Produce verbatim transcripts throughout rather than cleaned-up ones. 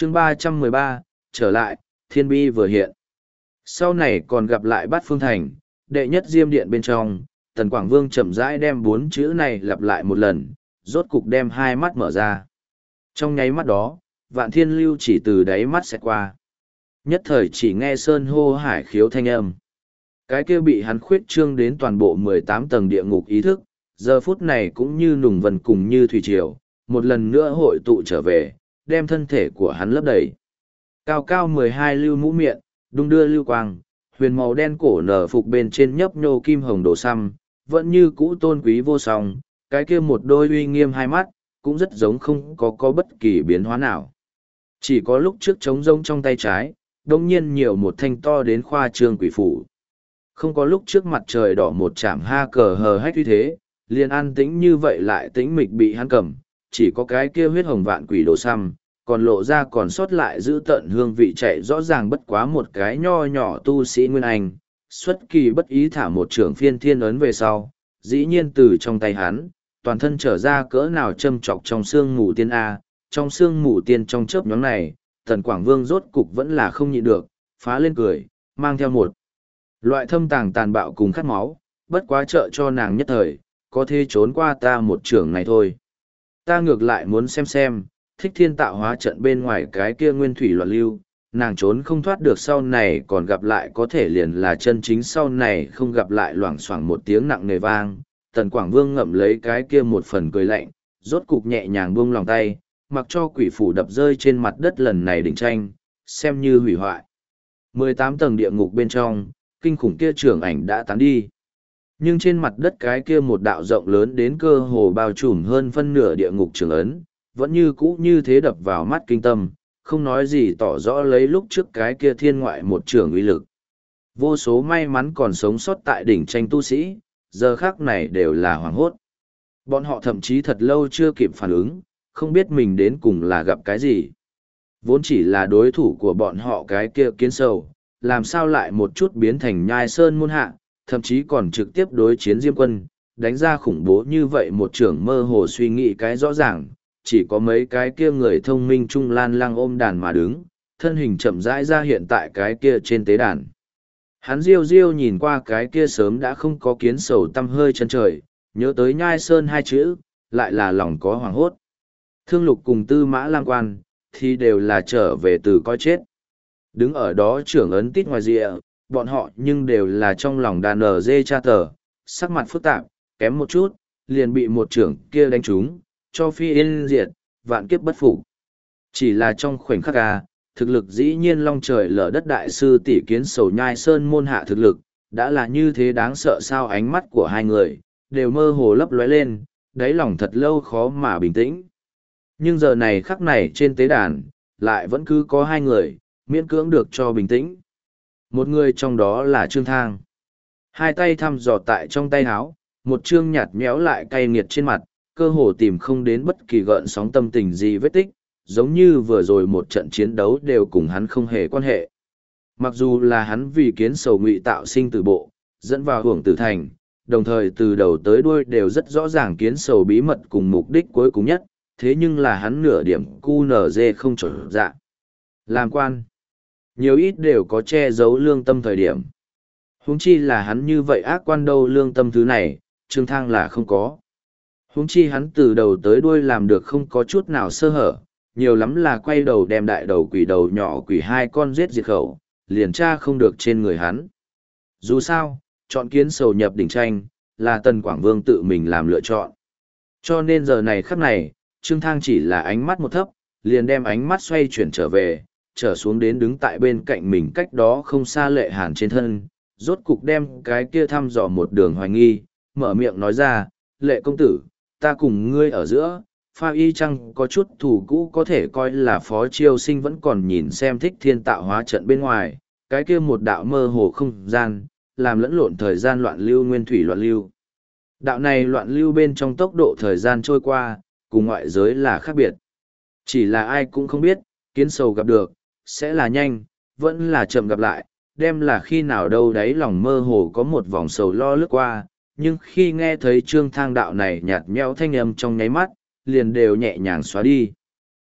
chương ba trăm mười ba, trở lại, thiên bi vừa hiện. Sau này còn gặp lại Bát Phương Thành, đệ nhất diêm điện bên trong, Tần Quảng Vương chậm rãi đem bốn chữ này lặp lại một lần, rốt cục đem hai mắt mở ra. Trong nháy mắt đó, Vạn Thiên Lưu chỉ từ đáy mắt xẹt qua. Nhất thời chỉ nghe sơn hô hải khiếu thanh âm. Cái kia bị hắn khuyết trương đến toàn bộ mười tám tầng địa ngục ý thức, giờ phút này cũng như nùng vần cùng như thủy triều, một lần nữa hội tụ trở về, đem thân thể của hắn lấp đầy. Cao cao mười hai lưu mũ miệng, đung đưa lưu quang, huyền màu đen cổ nở phục bên trên nhấp nhô kim hồng đồ xăm, vẫn như cũ tôn quý vô song, cái kia một đôi uy nghiêm hai mắt, cũng rất giống không có có bất kỳ biến hóa nào. Chỉ có lúc trước trống rông trong tay trái, đông nhiên nhiều một thanh to đến khoa trương quỷ phủ. Không có lúc trước mặt trời đỏ một chạm ha cờ hờ hách như thế, liền an tĩnh như vậy lại tĩnh mịch bị hắn cầm, chỉ có cái kia huyết hồng vạn quỷ đồ xăm, còn lộ ra còn sót lại giữ tận hương vị chạy rõ ràng bất quá một cái nho nhỏ tu sĩ Nguyên Anh, xuất kỳ bất ý thả một trưởng phiên thiên ấn về sau, dĩ nhiên từ trong tay hắn, toàn thân trở ra cỡ nào châm chọc trong xương mù tiên A, trong xương mù tiên trong chớp nhóm này, Tần Quảng Vương rốt cục vẫn là không nhịn được, phá lên cười, mang theo một loại thâm tàng tàn bạo cùng khát máu, bất quá trợ cho nàng nhất thời, có thể trốn qua ta một trưởng này thôi. Ta ngược lại muốn xem xem, thích thiên tạo hóa trận bên ngoài cái kia nguyên thủy loạn lưu, nàng trốn không thoát được sau này còn gặp lại có thể liền là chân chính sau này không gặp lại loảng xoảng một tiếng nặng nề vang. Tần Quảng Vương ngậm lấy cái kia một phần cười lạnh, rốt cục nhẹ nhàng buông lòng tay, mặc cho quỷ phủ đập rơi trên mặt đất lần này đỉnh tranh, xem như hủy hoại. mười tám tầng địa ngục bên trong, kinh khủng kia trưởng ảnh đã tán đi. Nhưng trên mặt đất cái kia một đạo rộng lớn đến cơ hồ bao trùm hơn phân nửa địa ngục trường ấn, vẫn như cũ như thế đập vào mắt kinh tâm, không nói gì tỏ rõ lấy lúc trước cái kia thiên ngoại một trường uy lực. Vô số may mắn còn sống sót tại đỉnh tranh tu sĩ, giờ khác này đều là hoảng hốt. Bọn họ thậm chí thật lâu chưa kịp phản ứng, không biết mình đến cùng là gặp cái gì. Vốn chỉ là đối thủ của bọn họ cái kia kiến sầu, làm sao lại một chút biến thành nhai sơn môn hạ, thậm chí còn trực tiếp đối chiến Diêm Quân, đánh ra khủng bố như vậy một trưởng mơ hồ suy nghĩ cái rõ ràng, chỉ có mấy cái kia người thông minh trung lan lăng ôm đàn mà đứng, thân hình chậm rãi ra hiện tại cái kia trên tế đàn. Hắn riêu riêu nhìn qua cái kia sớm đã không có kiến sầu tăm hơi chân trời, nhớ tới nhai sơn hai chữ, lại là lòng có hoàng hốt. Thương Lục cùng Tư Mã Lam Quan, thì đều là trở về từ coi chết. Đứng ở đó trưởng ấn tít ngoài rìa, bọn họ nhưng đều là trong lòng đàn ở dê cha tờ, sắc mặt phức tạp, kém một chút, liền bị một trưởng kia đánh trúng, cho phi yên diệt, vạn kiếp bất phục. Chỉ là trong khoảnh khắc à, thực lực dĩ nhiên long trời lở đất đại sư tỷ kiến sầu nhai sơn môn hạ thực lực, đã là như thế đáng sợ sao ánh mắt của hai người, đều mơ hồ lấp lóe lên, đáy lòng thật lâu khó mà bình tĩnh. Nhưng giờ này khắc này trên tế đàn, lại vẫn cứ có hai người, miễn cưỡng được cho bình tĩnh. Một người trong đó là Trương Thang. Hai tay thăm dò tại trong tay áo, một trương nhạt nhẽo lại cay nghiệt trên mặt, cơ hồ tìm không đến bất kỳ gợn sóng tâm tình gì vết tích, giống như vừa rồi một trận chiến đấu đều cùng hắn không hề quan hệ. Mặc dù là hắn vì kiến sầu ngụy tạo sinh tử bộ, dẫn vào hưởng tử thành, đồng thời từ đầu tới đuôi đều rất rõ ràng kiến sầu bí mật cùng mục đích cuối cùng nhất, thế nhưng là hắn nửa điểm cu nở dê không trở dạ. Làm quan, nhiều ít đều có che giấu lương tâm thời điểm. Huống chi là hắn như vậy ác quan đâu lương tâm thứ này, Trương Thang là không có. Huống chi hắn từ đầu tới đuôi làm được không có chút nào sơ hở, nhiều lắm là quay đầu đem đại đầu quỷ đầu nhỏ quỷ hai con giết diệt khẩu, liền tra không được trên người hắn. Dù sao, chọn kiến sầu nhập đỉnh tranh, là Tần Quảng Vương tự mình làm lựa chọn. Cho nên giờ này khắc này, Trương Thang chỉ là ánh mắt một thấp, liền đem ánh mắt xoay chuyển trở về, trở xuống đến đứng tại bên cạnh mình cách đó không xa Lệ Hàn trên thân, rốt cục đem cái kia thăm dò một đường hoài nghi, mở miệng nói ra, Lệ công tử, ta cùng ngươi ở giữa, pha y chăng có chút thủ cũ có thể coi là phó chiêu sinh vẫn còn nhìn xem thích thiên tạo hóa trận bên ngoài, cái kia một đạo mơ hồ không gian, làm lẫn lộn thời gian loạn lưu nguyên thủy loạn lưu. Đạo này loạn lưu bên trong tốc độ thời gian trôi qua, cùng ngoại giới là khác biệt. Chỉ là ai cũng không biết, kiến sầu gặp được, sẽ là nhanh, vẫn là chậm gặp lại, đem là khi nào đâu đấy lòng mơ hồ có một vòng sầu lo lướt qua, nhưng khi nghe thấy Trương Thang đạo này nhạt nhẽo thanh âm trong nháy mắt, liền đều nhẹ nhàng xóa đi.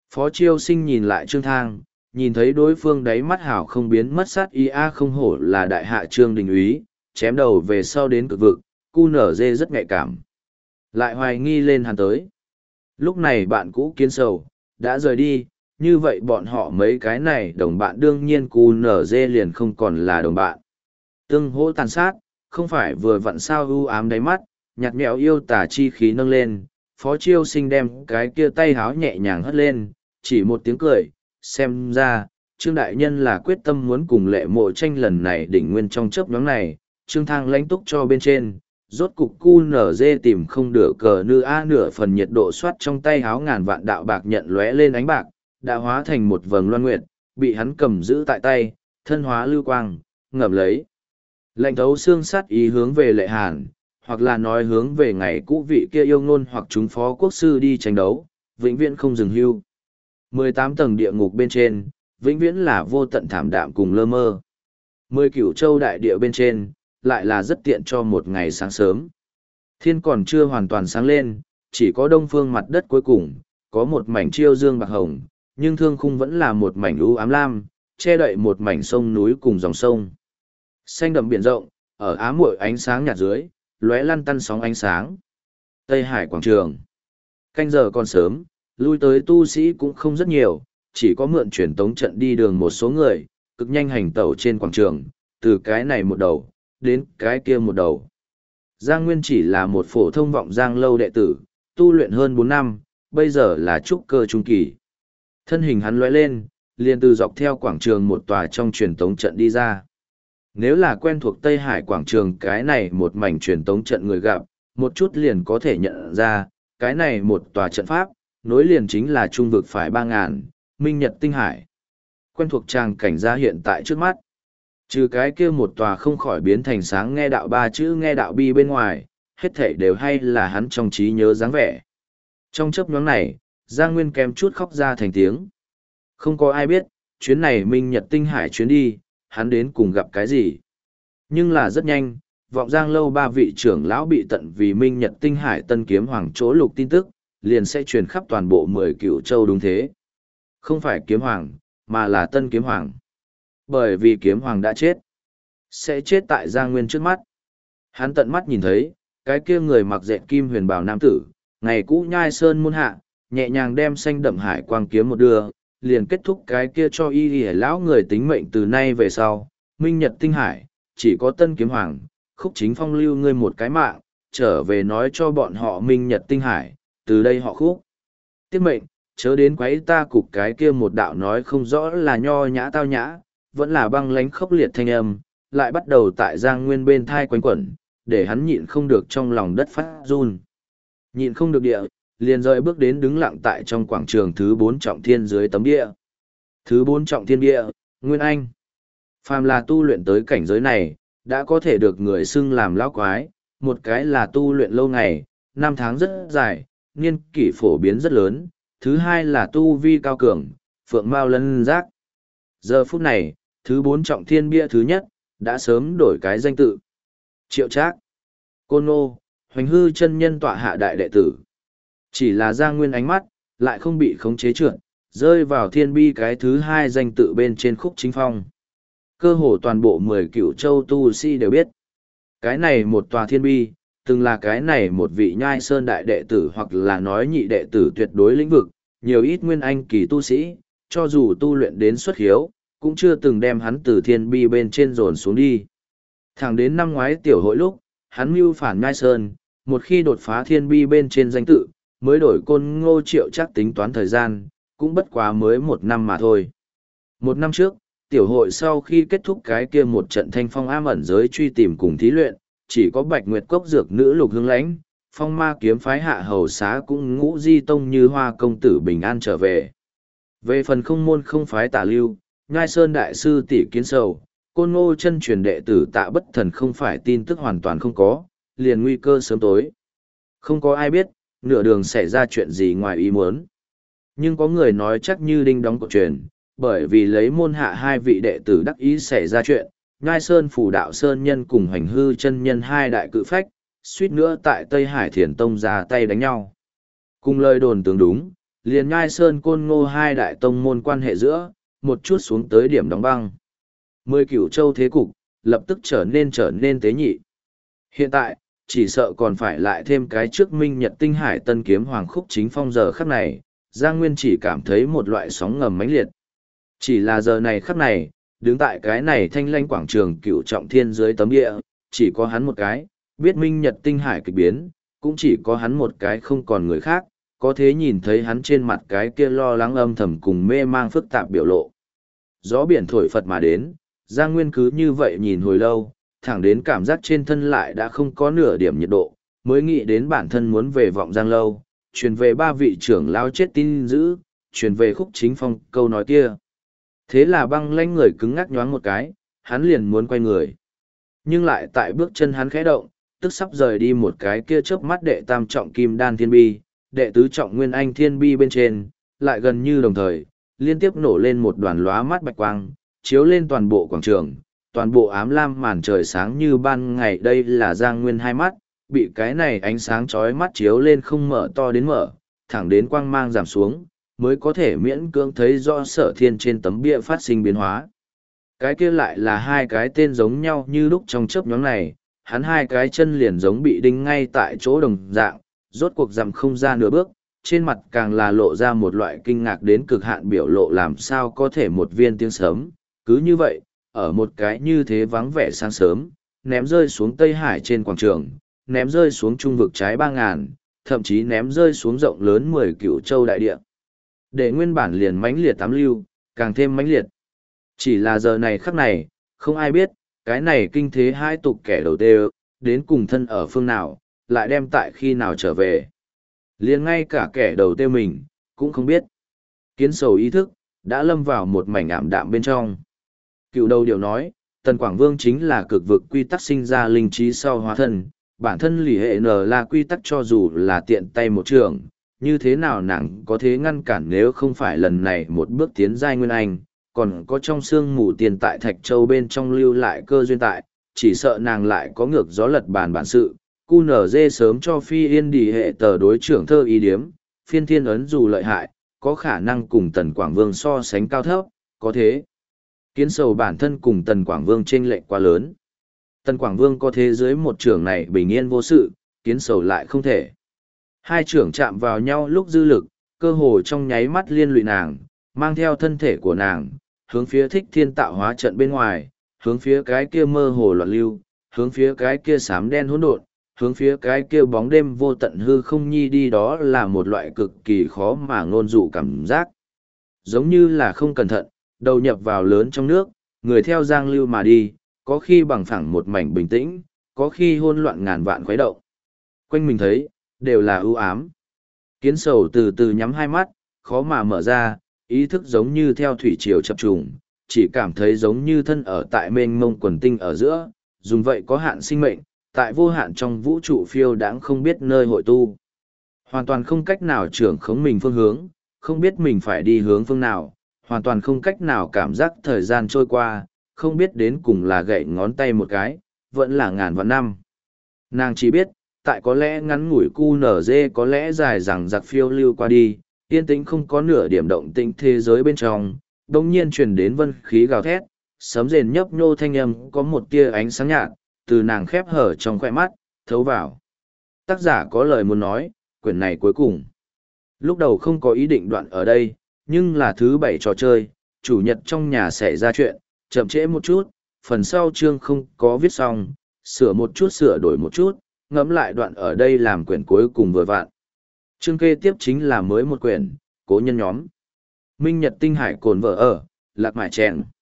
Phó Chiêu Sinh nhìn lại Trương Thang, nhìn thấy đối phương đáy mắt hảo không biến mất sát ý a không hổ là đại hạ Trương Đình Úy, chém đầu về sau đến cực vực, cu nở dê rất nhạy cảm. Lại hoài nghi lên hắn tới. Lúc này bạn cũ Kiến Sầu đã rời đi, như vậy bọn họ mấy cái này đồng bạn đương nhiên cu nở dê liền không còn là đồng bạn. Tương hỗ tàn sát, không phải vừa vặn sao u ám đáy mắt, nhạt mẹo yêu tà chi khí nâng lên, Phó Chiêu Sinh đem cái kia tay háo nhẹ nhàng hất lên, chỉ một tiếng cười, xem ra, Trương Đại Nhân là quyết tâm muốn cùng lệ mộ tranh lần này đỉnh nguyên trong chớp nhóm này, Trương Thang lãnh túc cho bên trên, rốt cục cu nở dê tìm không được cờ nư a nửa phần nhiệt độ soát trong tay háo ngàn vạn đạo bạc nhận lóe lên ánh bạc, đã hóa thành một vầng loan nguyệt, bị hắn cầm giữ tại tay, thân hóa lưu quang, ngậm lấy. Lệnh thấu xương sát ý hướng về lệ hàn, hoặc là nói hướng về ngày cũ vị kia yêu ngôn hoặc chúng phó quốc sư đi tranh đấu, vĩnh viễn không dừng hưu. mười tám tầng địa ngục bên trên, vĩnh viễn là vô tận thảm đạm cùng lơ mơ. Mười cửu châu đại địa bên trên, lại là rất tiện cho một ngày sáng sớm. Thiên còn chưa hoàn toàn sáng lên, chỉ có đông phương mặt đất cuối cùng, có một mảnh chiêu dương bạc hồng, nhưng thương khung vẫn là một mảnh u ám lam, che đậy một mảnh sông núi cùng dòng sông. Xanh đậm biển rộng, ở ám muội ánh sáng nhạt dưới, lóe lăn tăn sóng ánh sáng. Tây Hải quảng trường. Canh giờ còn sớm, lui tới tu sĩ cũng không rất nhiều, chỉ có mượn truyền tống trận đi đường một số người, cực nhanh hành tẩu trên quảng trường, từ cái này một đầu, đến cái kia một đầu. Giang Nguyên chỉ là một phổ thông vọng giang lâu đệ tử, tu luyện hơn bốn năm, bây giờ là trúc cơ trung kỳ. Thân hình hắn lóe lên, liền từ dọc theo quảng trường một tòa trong truyền tống trận đi ra. Nếu là quen thuộc Tây Hải quảng trường cái này một mảnh truyền tống trận người gặp, một chút liền có thể nhận ra, cái này một tòa trận pháp, nối liền chính là trung vực phải ba ngàn, minh nhật tinh hải. Quen thuộc tràng cảnh ra hiện tại trước mắt. Trừ cái kia một tòa không khỏi biến thành sáng nghe đạo ba chữ nghe đạo bi bên ngoài, hết thảy đều hay là hắn trong trí nhớ dáng vẻ. Trong chấp nhóm này, Giang Nguyên kém chút khóc ra thành tiếng. Không có ai biết, chuyến này minh nhật tinh hải chuyến đi, hắn đến cùng gặp cái gì. Nhưng là rất nhanh, vọng Giang lâu ba vị trưởng lão bị tận vì minh nhật tinh hải tân kiếm hoàng chỗ lục tin tức, liền sẽ truyền khắp toàn bộ mười cửu châu đúng thế. Không phải kiếm hoàng, mà là tân kiếm hoàng. Bởi vì kiếm hoàng đã chết, sẽ chết tại Giang Nguyên trước mắt. Hắn tận mắt nhìn thấy, cái kia người mặc dệt kim huyền bào nam tử, ngày cũ nhai sơn môn hạ, nhẹ nhàng đem xanh đậm hải quang kiếm một đưa, liền kết thúc cái kia cho y y lão người tính mệnh từ nay về sau. Minh nhật tinh hải, chỉ có tân kiếm hoàng, Khúc Chính Phong lưu ngươi một cái mạng, trở về nói cho bọn họ minh nhật tinh hải, từ đây họ Khúc. Tiết mệnh, chớ đến quấy ta cục cái kia một đạo nói không rõ là nho nhã tao nhã, vẫn là băng lánh khốc liệt thanh âm, lại bắt đầu tại Giang Nguyên bên thai quanh quẩn, để hắn nhịn không được trong lòng đất phát run. Nhịn không được địa, liền rời bước đến đứng lặng tại trong quảng trường thứ bốn trọng thiên dưới tấm địa. Thứ bốn trọng thiên địa, Nguyên Anh. Phàm là tu luyện tới cảnh giới này, đã có thể được người xưng làm lão quái, một cái là tu luyện lâu ngày, năm tháng rất dài, niên kỷ phổ biến rất lớn, thứ hai là tu vi cao cường, phượng mao lân giác. Giờ phút này, thứ bốn trọng thiên bia thứ nhất, đã sớm đổi cái danh tự. Triệu Trác, Côn Ngô, Hoành Hư chân nhân tọa hạ đại đệ tử. Chỉ là Giang Nguyên ánh mắt, lại không bị khống chế trượt, rơi vào thiên bi cái thứ hai danh tự bên trên Khúc Chính Phong. Cơ hồ toàn bộ mười cửu châu tu sĩ đều biết. Cái này một tòa thiên bi, từng là cái này một vị nhai sơn đại đệ tử hoặc là nói nhị đệ tử tuyệt đối lĩnh vực, nhiều ít nguyên anh kỳ tu sĩ, cho dù tu luyện đến xuất hiếu, cũng chưa từng đem hắn từ thiên bi bên trên dồn xuống đi. Thẳng đến năm ngoái tiểu hội lúc, hắn mưu phản nhai sơn, một khi đột phá thiên bi bên trên danh tự, mới đổi Côn Ngô Triệu Trác tính toán thời gian, cũng bất quá mới một năm mà thôi. Một năm trước, tiểu hội sau khi kết thúc cái kia một trận thanh phong am ẩn giới truy tìm cùng thí luyện, chỉ có Bạch Nguyệt Cốc dược nữ Lục Hương Lãnh, phong ma kiếm phái hạ hầu xá cũng ngũ di tông như hoa công tử bình an trở về. Về phần không môn không phái tả lưu, Nhai Sơn Đại sư tỷ Kiến Sầu, Côn Ngô chân truyền đệ tử Tạ Bất Thần không phải tin tức hoàn toàn không có, liền nguy cơ sớm tối. Không có ai biết, nửa đường xảy ra chuyện gì ngoài ý muốn. Nhưng có người nói chắc như đinh đóng cột truyền, bởi vì lấy môn hạ hai vị đệ tử đắc ý xảy ra chuyện, Nhai Sơn Phủ Đạo Sơn Nhân cùng Hoành Hư chân nhân hai đại cự phách, suýt nữa tại Tây Hải Thiền Tông ra tay đánh nhau. Cùng lời đồn tương đúng, liền Nhai Sơn Côn Ngô hai đại tông môn quan hệ giữa, một chút xuống tới điểm đóng băng. Mười cửu châu thế cục, lập tức trở nên trở nên tế nhị. Hiện tại, chỉ sợ còn phải lại thêm cái trước minh nhật tinh hải tân kiếm hoàng khúc chính phong giờ khắc này, Giang Nguyên chỉ cảm thấy một loại sóng ngầm mãnh liệt. Chỉ là giờ này khắc này, đứng tại cái này thanh lanh quảng trường cựu trọng thiên dưới tấm địa, chỉ có hắn một cái, biết minh nhật tinh hải kịch biến, cũng chỉ có hắn một cái không còn người khác, có thế nhìn thấy hắn trên mặt cái kia lo lắng âm thầm cùng mê mang phức tạp biểu lộ. Gió biển thổi phật mà đến, Giang Nguyên cứ như vậy nhìn hồi lâu, thẳng đến cảm giác trên thân lại đã không có nửa điểm nhiệt độ, mới nghĩ đến bản thân muốn về vọng Giang lâu, truyền về ba vị trưởng lao chết tin dữ, truyền về khúc chính phong câu nói kia. Thế là băng lanh người cứng ngắc nhoáng một cái, hắn liền muốn quay người. Nhưng lại tại bước chân hắn khẽ động, tức sắp rời đi một cái kia chớp mắt đệ tam trọng kim đan thiên bi, đệ tứ trọng nguyên anh thiên bi bên trên, lại gần như đồng thời, liên tiếp nổ lên một đoàn lóa mắt bạch quang, chiếu lên toàn bộ quảng trường, toàn bộ ám lam màn trời sáng như ban ngày. Đây là Giang Nguyên hai mắt, bị cái này ánh sáng chói mắt chiếu lên không mở to đến mở, thẳng đến quang mang giảm xuống, mới có thể miễn cưỡng thấy rõ Sở Thiên trên tấm bia phát sinh biến hóa. Cái kia lại là hai cái tên giống nhau như lúc trong chớp nhoáng này, hắn hai cái chân liền giống bị đinh ngay tại chỗ đồng dạng, rốt cuộc dằm không ra nửa bước, trên mặt càng là lộ ra một loại kinh ngạc đến cực hạn biểu lộ, làm sao có thể một viên tiếng sớm, cứ như vậy, ở một cái như thế vắng vẻ sáng sớm, ném rơi xuống Tây Hải trên quảng trường, ném rơi xuống trung vực trái ba ngàn, thậm chí ném rơi xuống rộng lớn mười cửu châu đại địa. Để nguyên bản liền mãnh liệt tám lưu, càng thêm mãnh liệt. Chỉ là giờ này khắc này, không ai biết, cái này kinh thế hai tục kẻ đầu tê đến cùng thân ở phương nào, lại đem tại khi nào trở về. Liền ngay cả kẻ đầu tê mình, cũng không biết. Kiến sầu ý thức, đã lâm vào một mảnh ảm đạm bên trong. Cựu đầu điều nói, Tần Quảng Vương chính là cực vực quy tắc sinh ra linh trí sau hóa thân, bản thân lì hệ n là quy tắc cho dù là tiện tay một trường, như thế nào nàng có thể ngăn cản nếu không phải lần này một bước tiến giai nguyên anh, còn có trong xương mù tiền tại Thạch Châu bên trong lưu lại cơ duyên tại, chỉ sợ nàng lại có ngược gió lật bàn bản sự, cu nở dê sớm cho phi yên đi hệ tờ đối trưởng thơ ý điếm, phiên thiên ấn dù lợi hại, có khả năng cùng Tần Quảng Vương so sánh cao thấp, có thế. Kiến sầu bản thân cùng Tần Quảng Vương chênh lệch quá lớn. Tần Quảng Vương có thế dưới một trưởng này bình yên vô sự, kiến sầu lại không thể. Hai trưởng chạm vào nhau lúc dư lực, cơ hồ trong nháy mắt liên lụy nàng, mang theo thân thể của nàng, hướng phía thích thiên tạo hóa trận bên ngoài, hướng phía cái kia mơ hồ loạn lưu, hướng phía cái kia xám đen hỗn độn, hướng phía cái kia bóng đêm vô tận hư không nhi đi. Đó là một loại cực kỳ khó mà ngôn dụ cảm giác. Giống như là không cẩn thận, đầu nhập vào lớn trong nước, người theo giang lưu mà đi, có khi bằng phẳng một mảnh bình tĩnh, có khi hỗn loạn ngàn vạn khuấy động. Quanh mình thấy, đều là ưu ám. Kiến sầu từ từ nhắm hai mắt, khó mà mở ra, ý thức giống như theo thủy triều chập trùng, chỉ cảm thấy giống như thân ở tại mênh mông quần tinh ở giữa, dùng vậy có hạn sinh mệnh, tại vô hạn trong vũ trụ phiêu đãng không biết nơi hội tu. Hoàn toàn không cách nào trưởng khống mình phương hướng, không biết mình phải đi hướng phương nào, hoàn toàn không cách nào cảm giác thời gian trôi qua, không biết đến cùng là gậy ngón tay một cái, vẫn là ngàn vạn năm. Nàng chỉ biết, tại có lẽ ngắn ngủi cu nở dê có lẽ dài rằng giặc phiêu lưu qua đi, yên tĩnh không có nửa điểm động tĩnh thế giới bên trong, đồng nhiên truyền đến vân khí gào thét, sấm rền nhấp nhô thanh âm có một tia ánh sáng nhạt, từ nàng khép hở trong khoe mắt, thấu vào. Tác giả có lời muốn nói, quyển này cuối cùng. Lúc đầu không có ý định đoạn ở đây, nhưng là thứ bảy trò chơi, chủ nhật trong nhà xảy ra chuyện, chậm trễ một chút, phần sau chương không có viết xong, sửa một chút sửa đổi một chút, ngẫm lại đoạn ở đây làm quyển cuối cùng vừa vặn. Chương kế tiếp chính là mới một quyển, cố nhân nhóm. Minh Nhật Tinh Hải cồn vợ ở, lạc mại chèn.